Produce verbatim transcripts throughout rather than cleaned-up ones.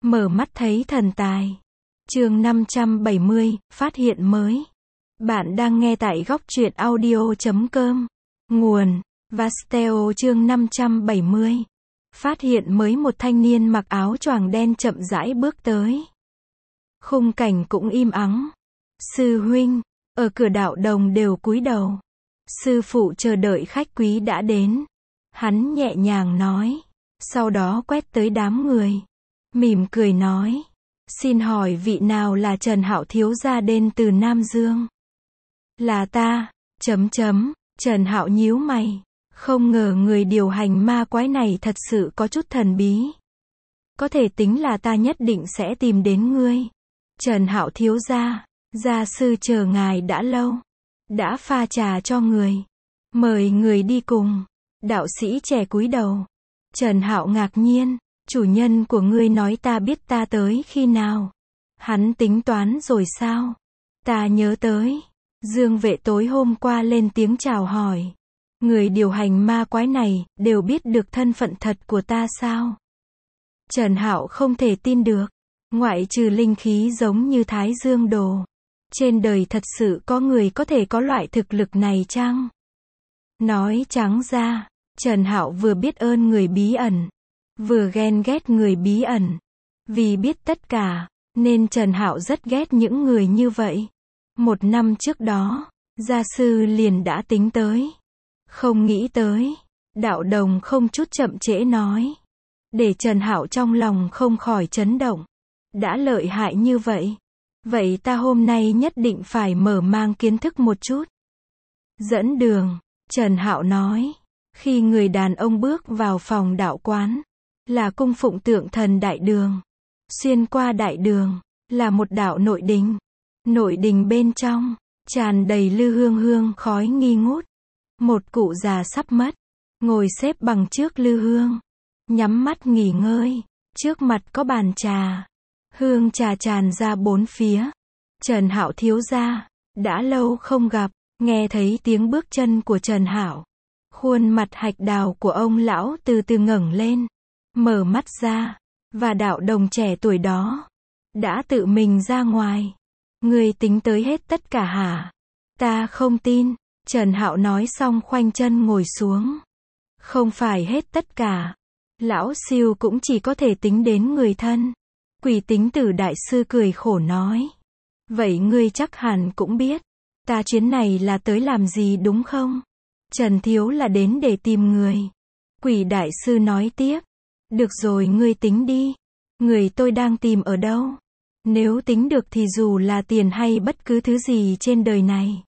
Mở mắt thấy thần tài. Chương năm trăm bảy mươi, phát hiện mới. Bạn đang nghe tại góc truyện audio chấm com. Nguồn: Vasteo. Chương năm trăm bảy mươi. Phát hiện mới. Một thanh niên mặc áo choàng đen chậm rãi bước tới. Khung cảnh cũng im ắng. Sư huynh, ở cửa đạo đồng đều cúi đầu. Sư phụ chờ đợi khách quý đã đến. Hắn nhẹ nhàng nói. Sau đó quét tới đám người. Mỉm cười nói. Xin hỏi vị nào là Trần Hạo thiếu gia đến từ Nam Dương? Là ta, chấm chấm, Trần Hạo nhíu mày. Không ngờ người điều hành ma quái này thật sự có chút thần bí. Có thể tính là ta nhất định sẽ tìm đến ngươi. Trần Hạo thiếu gia, gia sư chờ ngài đã lâu. Đã pha trà cho người. Mời người đi cùng. Đạo sĩ trẻ cúi đầu. Trần Hạo ngạc nhiên. Chủ nhân của ngươi nói ta biết ta tới khi nào? Hắn tính toán rồi sao? Ta nhớ tới. Dương Vệ tối hôm qua lên tiếng chào hỏi. Người điều hành ma quái này, đều biết được thân phận thật của ta sao? Trần Hạo không thể tin được. Ngoại trừ linh khí giống như Thái Dương Đồ. Trên đời thật sự có người có thể có loại thực lực này chăng? Nói trắng ra, Trần Hạo vừa biết ơn người bí ẩn. Vừa ghen ghét người bí ẩn. Vì biết tất cả, nên Trần Hạo rất ghét những người như vậy. Một năm trước đó, gia sư liền đã tính tới. Không nghĩ tới. Đạo đồng không chút chậm trễ nói. Để Trần Hạo trong lòng không khỏi chấn động. Đã lợi hại như vậy. Vậy ta hôm nay nhất định phải mở mang kiến thức một chút. Dẫn đường, Trần Hạo nói. Khi người đàn ông bước vào phòng đạo quán. Là cung phụng tượng thần đại đường. Xuyên qua đại đường, là một đạo nội đình. Nội đình bên trong, tràn đầy lư hương hương khói nghi ngút. Một cụ già sắp mất, ngồi xếp bằng trước lư hương. Nhắm mắt nghỉ ngơi, trước mặt có bàn trà. Hương trà tràn ra bốn phía. Trần Hạo thiếu gia, đã lâu không gặp, nghe thấy tiếng bước chân của Trần Hạo. Khuôn mặt hạch đào của ông lão từ từ ngẩng lên. Mở mắt ra, và đạo đồng trẻ tuổi đó đã tự mình ra ngoài. Ngươi tính tới hết tất cả hả? Ta không tin. Trần Hạo nói xong khoanh chân ngồi xuống. Không phải hết tất cả. Lão siêu cũng chỉ có thể tính đến người thân. Quỷ tính tử đại sư cười khổ nói. Vậy ngươi chắc hẳn cũng biết. Ta chuyến này là tới làm gì đúng không? Trần thiếu là đến để tìm người. Quỷ đại sư nói tiếp. Được rồi, ngươi tính đi. Người tôi đang tìm ở đâu? Nếu tính được thì dù là tiền hay bất cứ thứ gì trên đời này.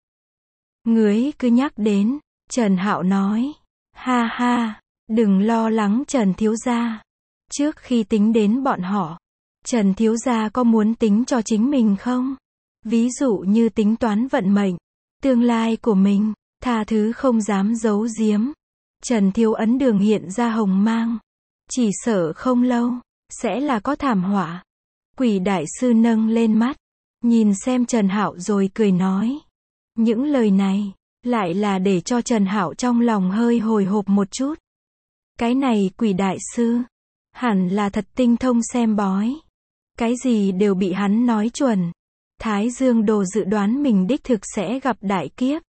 Ngươi cứ nhắc đến. Trần Hạo nói. Ha ha, đừng lo lắng Trần thiếu gia. Trước khi tính đến bọn họ, Trần thiếu gia có muốn tính cho chính mình không? Ví dụ như tính toán vận mệnh, tương lai của mình, tha thứ không dám giấu giếm. Trần thiếu ấn đường hiện ra hồng mang. Chỉ sợ không lâu, sẽ là có thảm họa. Quỷ đại sư nâng lên mắt, nhìn xem Trần Hạo rồi cười nói. Những lời này, lại là để cho Trần Hạo trong lòng hơi hồi hộp một chút. Cái này quỷ đại sư, hẳn là thật tinh thông xem bói. Cái gì đều bị hắn nói chuẩn. Thái Dương Đồ dự đoán mình đích thực sẽ gặp đại kiếp.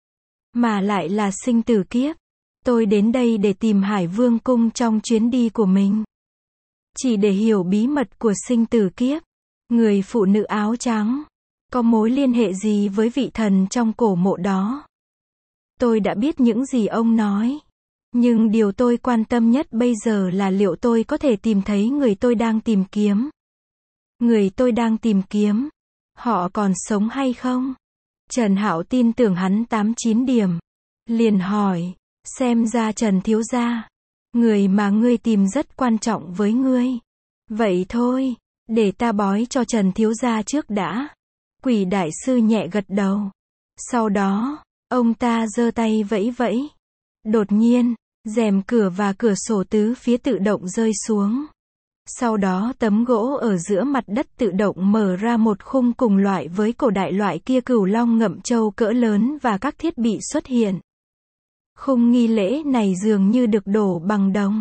Mà lại là sinh tử kiếp. Tôi đến đây để tìm Hải Vương cung trong chuyến đi của mình. Chỉ để hiểu bí mật của sinh tử kiếp. Người phụ nữ áo trắng. Có mối liên hệ gì với vị thần trong cổ mộ đó? Tôi đã biết những gì ông nói. Nhưng điều tôi quan tâm nhất bây giờ là liệu tôi có thể tìm thấy người tôi đang tìm kiếm. Người tôi đang tìm kiếm. Họ còn sống hay không? Trần Hạo tin tưởng hắn tám chín điểm. Liền hỏi. Xem ra Trần thiếu gia, người mà ngươi tìm rất quan trọng với ngươi. Vậy thôi, để ta bói cho Trần thiếu gia trước đã. Quỷ đại sư nhẹ gật đầu. Sau đó, ông ta giơ tay vẫy vẫy. Đột nhiên, rèm cửa và cửa sổ tứ phía tự động rơi xuống. Sau đó tấm gỗ ở giữa mặt đất tự động mở ra một khung cùng loại với cổ đại loại kia cửu long ngậm châu cỡ lớn và các thiết bị xuất hiện. Khung nghi lễ này dường như được đổ bằng đồng.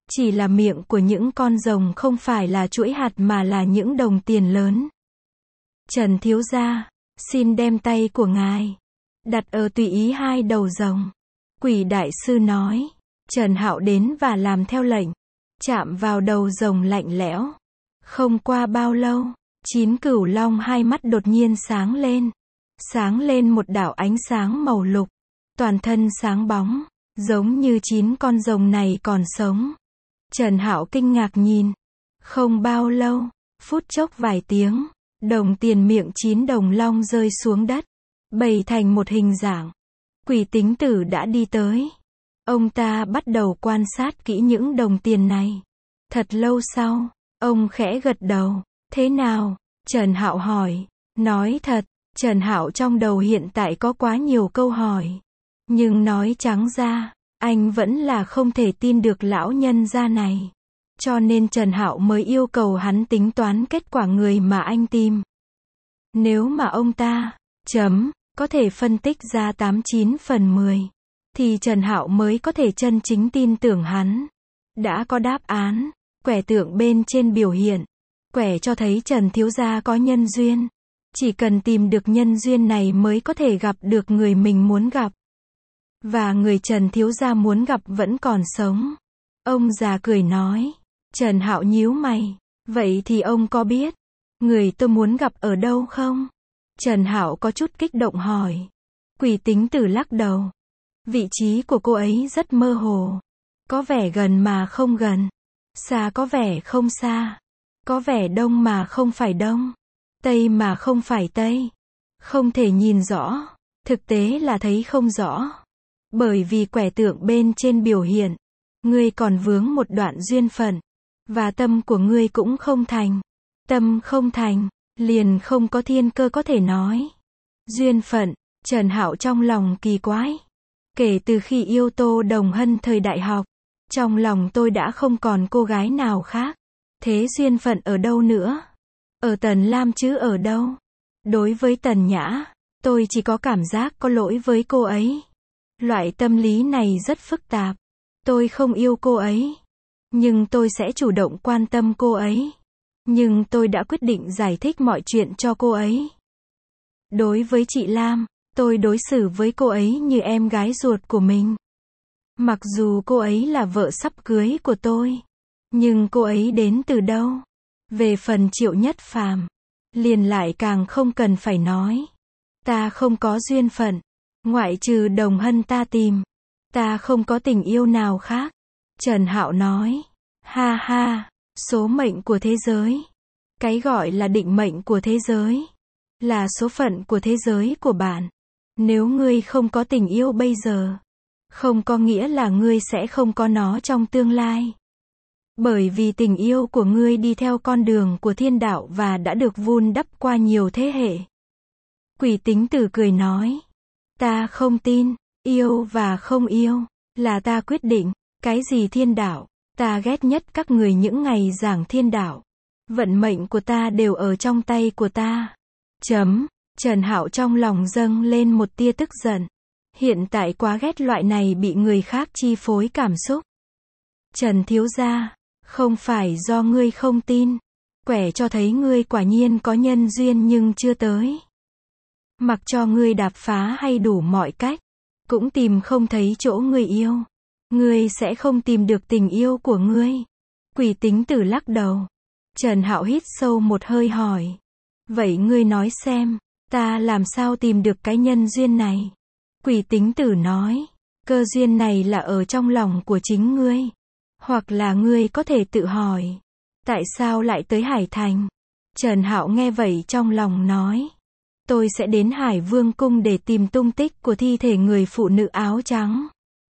Chỉ là miệng của những con rồng không phải là chuỗi hạt mà là những đồng tiền lớn. Trần thiếu gia, xin đem tay của ngài đặt ở tùy ý hai đầu rồng. Quỷ đại sư nói. Trần Hạo đến và làm theo lệnh. Chạm vào đầu rồng lạnh lẽo. Không qua bao lâu, chín cửu long hai mắt đột nhiên sáng lên. Sáng lên một đạo ánh sáng màu lục. Toàn thân sáng bóng, giống như chín con rồng này còn sống. Trần Hạo kinh ngạc nhìn. Không bao lâu, phút chốc vài tiếng, đồng tiền miệng chín đồng long rơi xuống đất, bày thành một hình dạng. Quỷ tính tử đã đi tới. Ông ta bắt đầu quan sát kỹ những đồng tiền này. Thật lâu sau, ông khẽ gật đầu. Thế nào? Trần Hạo hỏi. Nói thật, Trần Hạo trong đầu hiện tại có quá nhiều câu hỏi. Nhưng nói trắng ra, anh vẫn là không thể tin được lão nhân gia này. Cho nên Trần Hạo mới yêu cầu hắn tính toán kết quả người mà anh tìm. Nếu mà ông ta, chấm, có thể phân tích ra tám chín phần mười, thì Trần Hạo mới có thể chân chính tin tưởng hắn. Đã có đáp án, quẻ tượng bên trên biểu hiện. Quẻ cho thấy Trần thiếu gia có nhân duyên. Chỉ cần tìm được nhân duyên này mới có thể gặp được người mình muốn gặp. Và người Trần thiếu gia muốn gặp vẫn còn sống. Ông già cười nói. Trần Hạo nhíu mày. Vậy thì ông có biết người tôi muốn gặp ở đâu không? Trần Hạo có chút kích động hỏi. Quỷ tính tử lắc đầu. Vị trí của cô ấy rất mơ hồ. Có vẻ gần mà không gần. Xa có vẻ không xa. Có vẻ đông mà không phải đông. Tây mà không phải tây. Không thể nhìn rõ. Thực tế là thấy không rõ. Bởi vì quẻ tượng bên trên biểu hiện. Ngươi còn vướng một đoạn duyên phận. Và tâm của ngươi cũng không thành. Tâm không thành, liền không có thiên cơ có thể nói. Duyên phận, Trần Hạo trong lòng kỳ quái. Kể từ khi yêu Tô Đồng Hân thời đại học, trong lòng tôi đã không còn cô gái nào khác. Thế duyên phận ở đâu nữa? Ở Tần Lam chứ ở đâu? Đối với Tần Nhã, tôi chỉ có cảm giác có lỗi với cô ấy. Loại tâm lý này rất phức tạp. Tôi không yêu cô ấy. Nhưng tôi sẽ chủ động quan tâm cô ấy. Nhưng tôi đã quyết định giải thích mọi chuyện cho cô ấy. Đối với chị Lam, tôi đối xử với cô ấy như em gái ruột của mình. Mặc dù cô ấy là vợ sắp cưới của tôi. Nhưng cô ấy đến từ đâu? Về phần Triệu Nhất Phàm, liền lại càng không cần phải nói. Ta không có duyên phận. Ngoại trừ Đồng Hân ta tìm. Ta không có tình yêu nào khác. Trần Hạo nói. Ha ha, số mệnh của thế giới. Cái gọi là định mệnh của thế giới. Là số phận của thế giới của bạn. Nếu ngươi không có tình yêu bây giờ, không có nghĩa là ngươi sẽ không có nó trong tương lai. Bởi vì tình yêu của ngươi đi theo con đường của thiên đạo và đã được vun đắp qua nhiều thế hệ. Quỷ tính tử cười nói. Ta không tin, yêu và không yêu, là ta quyết định. Cái gì thiên đạo? Ta ghét nhất các người những ngày giảng thiên đạo. Vận mệnh của ta đều ở trong tay của ta. Chấm. Trần Hạo trong lòng dâng lên một tia tức giận. Hiện tại quá ghét loại này bị người khác chi phối cảm xúc. Trần thiếu gia, không phải do ngươi không tin. Quẻ cho thấy ngươi quả nhiên có nhân duyên nhưng chưa tới. Mặc cho ngươi đạp phá hay đủ mọi cách, cũng tìm không thấy chỗ ngươi yêu. Ngươi sẽ không tìm được tình yêu của ngươi. Quỷ tính tử lắc đầu. Trần Hạo hít sâu một hơi hỏi. Vậy ngươi nói xem, ta làm sao tìm được cái nhân duyên này? Quỷ tính tử nói. Cơ duyên này là ở trong lòng của chính ngươi. Hoặc là ngươi có thể tự hỏi. Tại sao lại tới Hải Thành? Trần Hạo nghe vậy trong lòng nói. Tôi sẽ đến Hải Vương Cung để tìm tung tích của thi thể người phụ nữ áo trắng.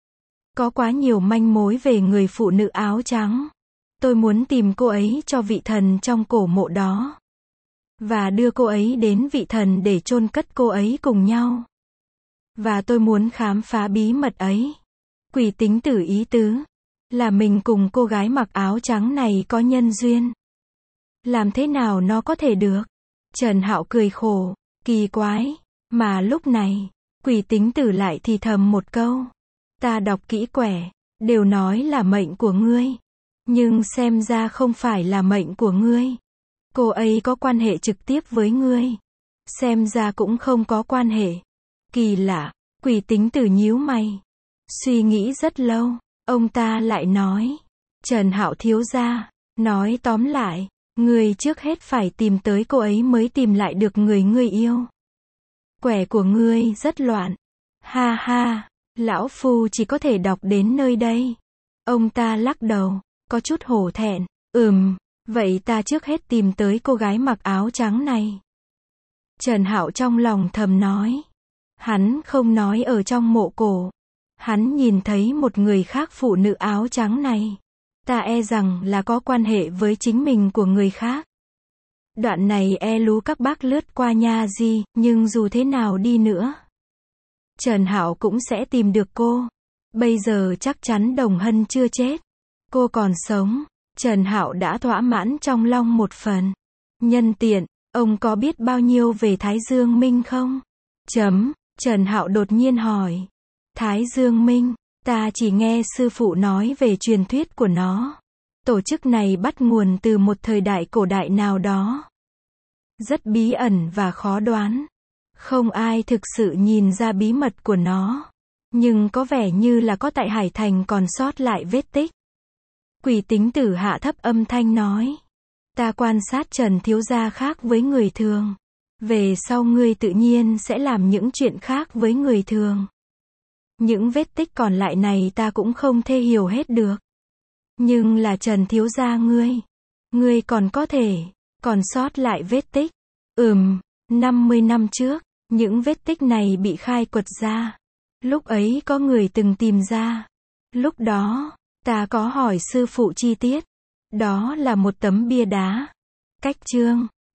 Có quá nhiều manh mối về người phụ nữ áo trắng. Tôi muốn tìm cô ấy cho vị thần trong cổ mộ đó. Và đưa cô ấy đến vị thần để chôn cất cô ấy cùng nhau. Và tôi muốn khám phá bí mật ấy. Quỷ tính tử ý tứ là mình cùng cô gái mặc áo trắng này có nhân duyên. Làm thế nào nó có thể được? Trần Hạo cười khổ, kỳ quái. Mà lúc này, quỷ tính tử lại thì thầm một câu. Ta đọc kỹ quẻ, đều nói là mệnh của ngươi. Nhưng xem ra không phải là mệnh của ngươi. Cô ấy có quan hệ trực tiếp với ngươi. Xem ra cũng không có quan hệ. Kỳ lạ, Quỷ Tính Tử nhíu mày. Suy nghĩ rất lâu, ông ta lại nói. Trần Hạo thiếu gia, nói tóm lại, ngươi trước hết phải tìm tới cô ấy mới tìm lại được người ngươi yêu. Quẻ của ngươi rất loạn. Ha ha, lão phu chỉ có thể đọc đến nơi đây. Ông ta lắc đầu, có chút hổ thẹn. Ừm, vậy ta trước hết tìm tới cô gái mặc áo trắng này. Trần Hạo trong lòng thầm nói. Hắn không nói ở trong mộ cổ. Hắn nhìn thấy một người khác phụ nữ áo trắng này. Ta e rằng là có quan hệ với chính mình của người khác. Đoạn này e lú các bác lướt qua nha gì, nhưng dù thế nào đi nữa, Trần Hạo cũng sẽ tìm được cô. Bây giờ chắc chắn Đồng Hân chưa chết. Cô còn sống. Trần Hạo đã thỏa mãn trong lòng một phần. Nhân tiện, ông có biết bao nhiêu về Thái Dương Minh không? Chấm, Trần Hạo đột nhiên hỏi. Thái Dương Minh, ta chỉ nghe sư phụ nói về truyền thuyết của nó. Tổ chức này bắt nguồn từ một thời đại cổ đại nào đó. Rất bí ẩn và khó đoán. Không ai thực sự nhìn ra bí mật của nó. Nhưng có vẻ như là có tại Hải Thành còn sót lại vết tích. Quỷ Tính Tử hạ thấp âm thanh nói. Ta quan sát Trần thiếu gia khác với người thường. Về sau ngươi tự nhiên sẽ làm những chuyện khác với người thường. Những vết tích còn lại này ta cũng không thể hiểu hết được. Nhưng là Trần thiếu gia ngươi. Ngươi còn có thể, còn sót lại vết tích. Ừm, năm mươi năm trước, những vết tích này bị khai quật ra. Lúc ấy có người từng tìm ra. Lúc đó, ta có hỏi sư phụ chi tiết. Đó là một tấm bia đá. Cách chương